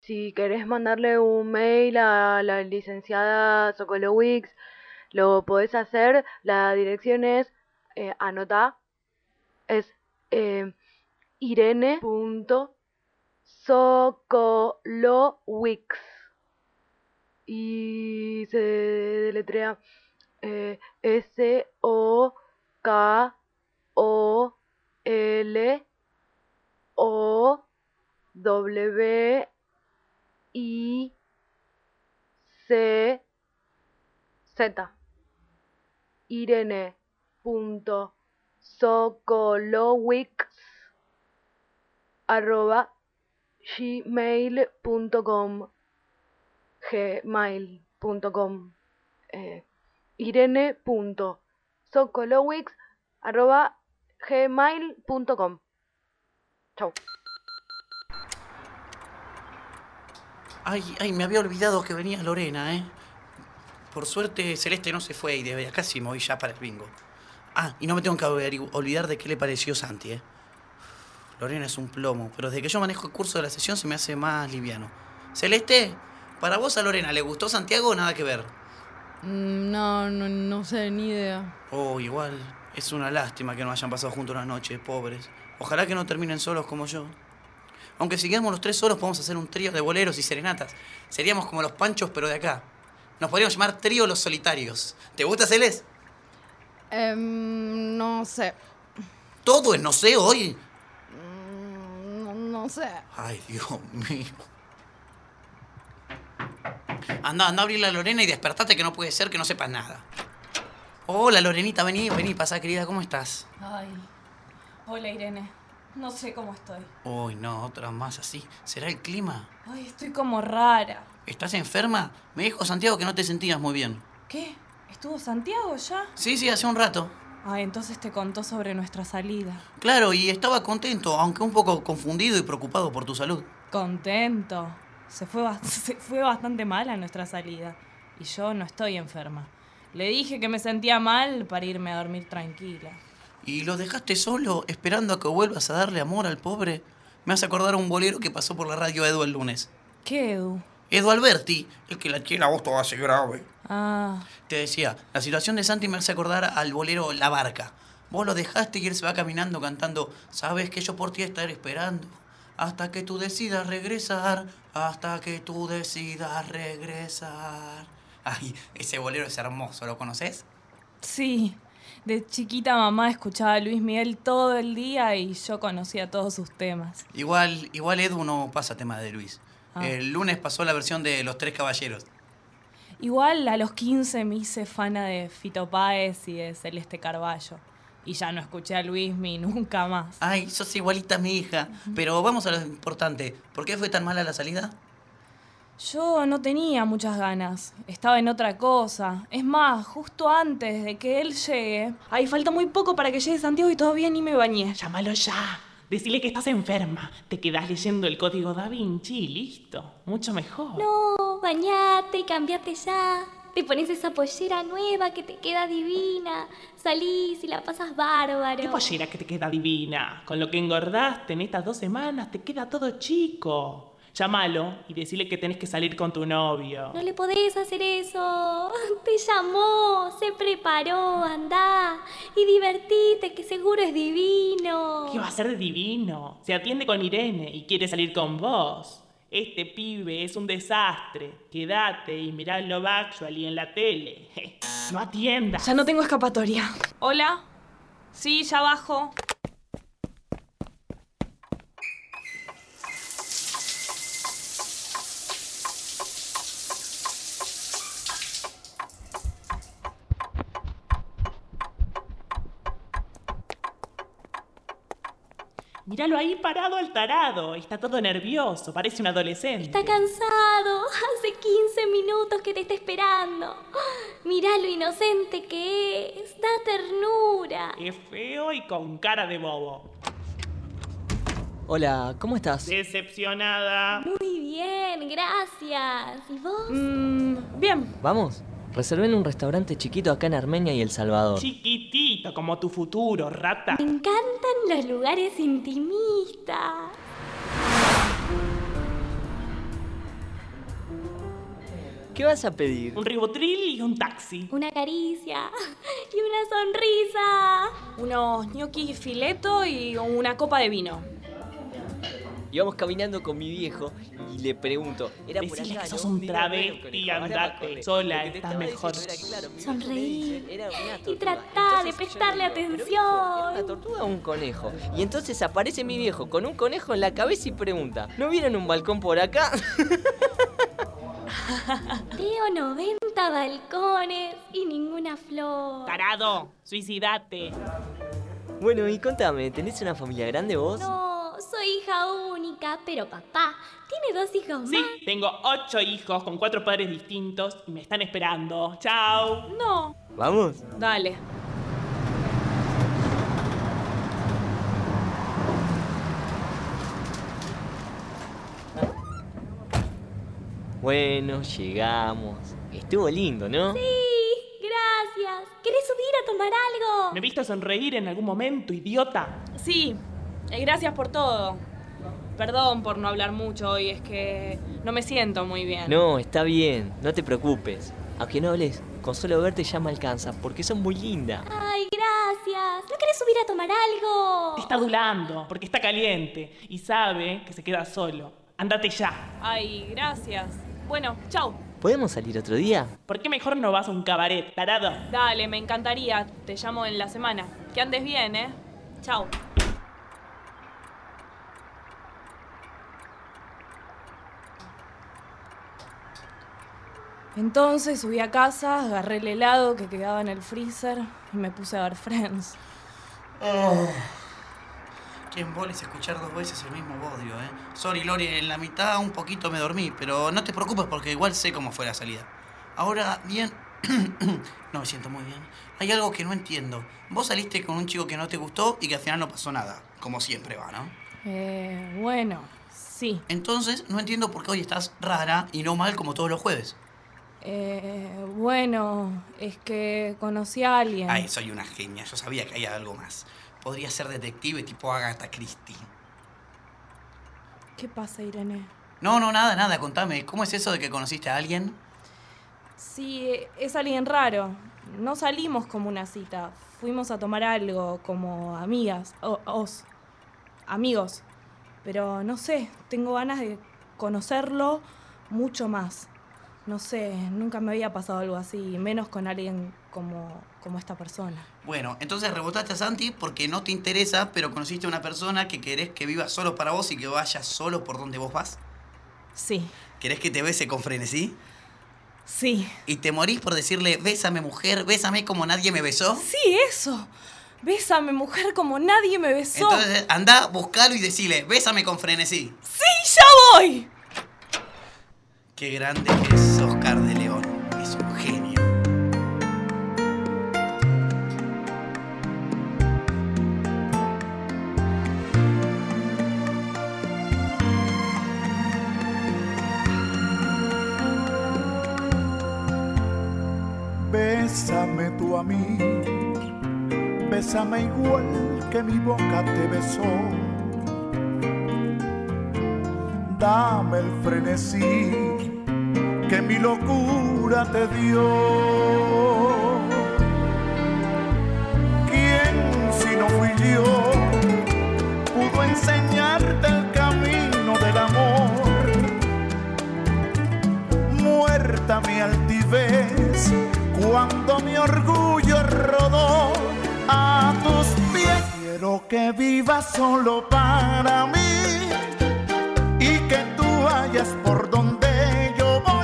Si querés mandarle un mail a la licenciada Sokolowicz, lo podés hacer. La dirección es, anotá, es eh, irene.sokolowicz. Y se deletrea SOKOLOWICZ. irene.sokolowicz@gmail.com. gmail.com. irene.sokolowicz@gmail.com. Chau. Ay, me había olvidado que venía Lorena, ¿eh? Por suerte Celeste no se fue y desde acá sí me voy ya para el bingo. Ah, y no me tengo que olvidar de qué le pareció Santi, ¿eh? Lorena es un plomo, pero desde que yo manejo el curso de la sesión se me hace más liviano. Celeste, ¿para vos a Lorena le gustó Santiago o nada que ver? No sé, ni idea. Oh, igual, es una lástima que no hayan pasado juntos una noche, pobres. Ojalá que no terminen solos como yo. Aunque si quedamos los tres solos podemos hacer un trío de boleros y serenatas. Seríamos como los Panchos, pero de acá. Nos podríamos llamar Trío Los Solitarios. ¿Te gusta, Celes? No sé. Todo es no sé hoy. No sé. Ay, Dios mío. Anda a abrirle a Lorena y despertate, que no puede ser que no sepas nada. Hola, Lorenita, vení, pasá, querida, ¿cómo estás? Ay, hola Irene. No sé cómo estoy. Uy, no, otra más así. ¿Será el clima? Ay, estoy como rara. ¿Estás enferma? Me dijo Santiago que no te sentías muy bien. ¿Qué? ¿Estuvo Santiago ya? Sí, hace un rato. Ah, entonces te contó sobre nuestra salida. Claro, y estaba contento, aunque un poco confundido y preocupado por tu salud. Contento. Se fue bastante mala nuestra salida. Y yo no estoy enferma. Le dije que me sentía mal para irme a dormir tranquila. ¿Y lo dejaste solo, esperando a que vuelvas a darle amor al pobre? Me hace acordar a un bolero que pasó por la radio Edu el lunes. ¿Qué, Edu? Edu Alberti, el que tiene la voz toda así grave. Ah. Te decía, la situación de Santi me hace acordar al bolero La Barca. Vos lo dejaste y él se va caminando cantando: sabes que yo por ti estaré esperando hasta que tú decidas regresar, hasta que tú decidas regresar. Ay, ese bolero es hermoso, ¿lo conoces? Sí. De chiquita mamá escuchaba a Luis Miguel todo el día y yo conocía todos sus temas. Igual Edu no pasa tema de Luis. El lunes pasó la versión de Los Tres Caballeros. Igual a los 15 me hice fana de Fito Páez y de Celeste Carballo. Y ya no escuché a Luismi nunca más. Ay, sos igualita a mi hija. Pero vamos a lo importante. ¿Por qué fue tan mala la salida? Yo no tenía muchas ganas. Estaba en otra cosa. Es más, justo antes de que él llegue... Ay, falta muy poco para que llegue Santiago y todavía ni me bañé. Llámalo ya. Decile que estás enferma. Te quedás leyendo el código Da Vinci y listo. Mucho mejor. No, bañate y cambiate ya. Te pones esa pollera nueva que te queda divina. Salís y la pasas bárbaro. ¿Qué pollera que te queda divina? Con lo que engordaste en estas 2 semanas te queda todo chico. Llámalo y decile que tenés que salir con tu novio. No le podés hacer eso. Te llamó, se preparó, andá. Y divertite, que seguro es divino. ¿Qué va a ser de divino? Se atiende con Irene y quiere salir con vos. Este pibe es un desastre. Quédate y mirá Love Actually en la tele. No atiendas. Ya no tengo escapatoria. ¿Hola? Sí, ya bajo. Míralo ahí parado al tarado. Está todo nervioso, parece un adolescente. Está cansado. Hace 15 minutos que te está esperando. Mirá lo inocente que es. Da ternura. Es feo y con cara de bobo. Hola, ¿cómo estás? Decepcionada. Muy bien, gracias. ¿Y vos? Bien. ¿Vamos? Reservé en un restaurante chiquito acá en Armenia y El Salvador. Chiquitito como tu futuro, rata. Me encantan los lugares intimistas. ¿Qué vas a pedir? Un ribotril y un taxi. Una caricia y una sonrisa. Unos gnocchi fileto y una copa de vino. Íbamos caminando con mi viejo y le pregunto, era por Decile acá, que sos ¿no? un Digo, bueno, travesti, conejo, ahora andate. va, Sola, lo que te estás estaba mejor. diciendo era, claro, mi Sonreír era una y tortuga. tratá de Entonces yo prestarle digo, "Pero, atención". viejo, ¿era una tortuga o un conejo? Y entonces aparece mi viejo con un conejo en la cabeza y pregunta, ¿no vieron un balcón por acá? Veo 90 balcones y ninguna flor. Tarado, suicidate. Bueno, y contame, ¿tenés una familia grande vos? No, soy hija única, pero papá tiene 2 hijos Sí, más. tengo 8 hijos con 4 padres distintos y me están esperando. Chao. No. ¿Vamos? Dale. Bueno, llegamos. Estuvo lindo, ¿no? Sí, gracias. ¿Querés subir a tomar algo? ¿Me viste sonreír en algún momento, idiota? Sí, gracias por todo. Perdón por no hablar mucho hoy, es que no me siento muy bien. No, está bien, no te preocupes. Aunque no hables, con solo verte ya me alcanza, porque sos muy linda. Ay, gracias. ¿No querés subir a tomar algo? Te está adulando porque está caliente y sabe que se queda solo. Ándate ya. Ay, gracias. Bueno, chau. ¿Podemos salir otro día? ¿Por qué mejor no vas a un cabaret, tarado? Dale, me encantaría. Te llamo en la semana. Que andes bien, ¿eh? Chau. Entonces subí a casa, agarré el helado que quedaba en el freezer y me puse a ver Friends. Qué embole es escuchar 2 veces el mismo bodrio, ¿eh? Sorry, Lori, en la mitad un poquito me dormí, pero no te preocupes porque igual sé cómo fue la salida. Ahora, bien... no me siento muy bien. Hay algo que no entiendo. Vos saliste con un chico que no te gustó y que al final no pasó nada. Como siempre va, ¿no? Bueno, sí. Entonces, no entiendo por qué hoy estás rara y no mal como todos los jueves. Bueno, es que conocí a alguien. Ay, soy una genia. Yo sabía que había algo más. Podría ser detective tipo Agatha Christie. ¿Qué pasa, Irene? No, nada. Contame, ¿cómo es eso de que conociste a alguien? Sí, es alguien raro. No salimos como una cita. Fuimos a tomar algo como amigas. Amigos. Pero no sé, tengo ganas de conocerlo mucho más. No sé, nunca me había pasado algo así, menos con alguien como esta persona. Bueno, entonces rebotaste a Santi porque no te interesa, pero conociste a una persona que querés que viva solo para vos y que vaya solo por donde vos vas. Sí. ¿Querés que te bese con frenesí? Sí. ¿Y te morís por decirle, bésame mujer, bésame como nadie me besó? Sí, eso. Bésame, mujer, como nadie me besó. Entonces andá, buscalo y decile, bésame con frenesí. ¡Sí, ya voy! Qué grande que es Oscar de León. Es un genio. Bésame tú a mí, bésame igual que mi boca te besó. Dame el frenesí que mi locura te dio. ¿Quién si no fui yo pudo enseñarte el camino del amor? Muerta mi altivez cuando mi orgullo rodó a tus pies. Quiero que vivas solo para mí y que tú vayas por donde yo voy,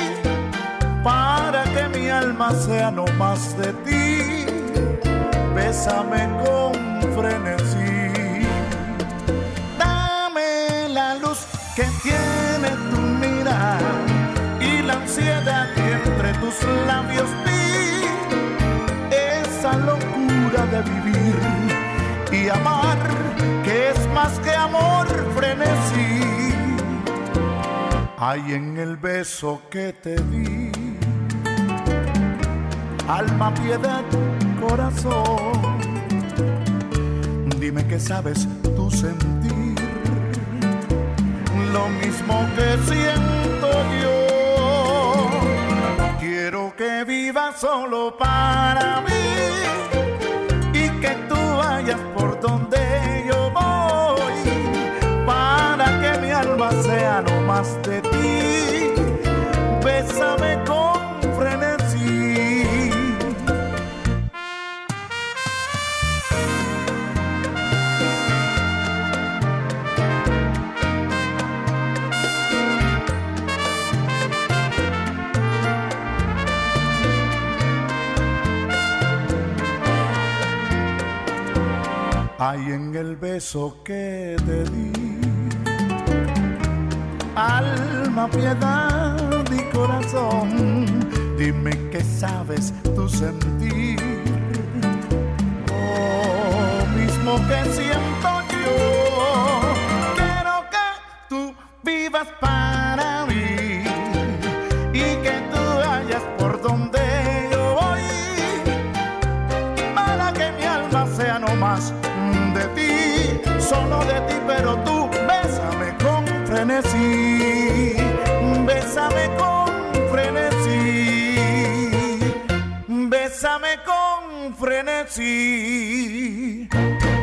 para que mi alma sea no más de ti. Bésame con frenesí. Dame la luz que tiene tu mirada y la ansiedad que entre tus labios vi. Esa locura de vivir y amar, que es más que amor, frenesí. Hay en el beso que te di, alma, piedad, corazón. Dime que sabes tú sentir lo mismo que siento yo. solo para mí y que tú vayas por donde yo voy, para que mi alma sea no más de ti. Bésame con frenesí. Hay en el beso que te di alma, piedad y corazón. Dime qué sabes tú sentir, lo mismo que siento yo. Quiero que tú vivas para mí y que tú vayas por donde yo voy, para que mi alma sea no más de ti, solo de ti, pero tú bésame con frenesí, bésame con frenesí, bésame con frenesí.